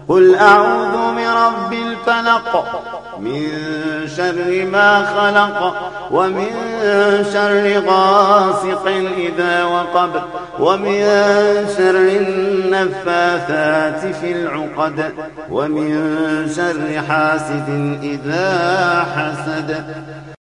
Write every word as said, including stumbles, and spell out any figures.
قل أعوذ برب الفلق من شر ما خلق ومن شر غاسق إذا وقب ومن شر النفاثات في العقد ومن شر حاسد إذا حسد.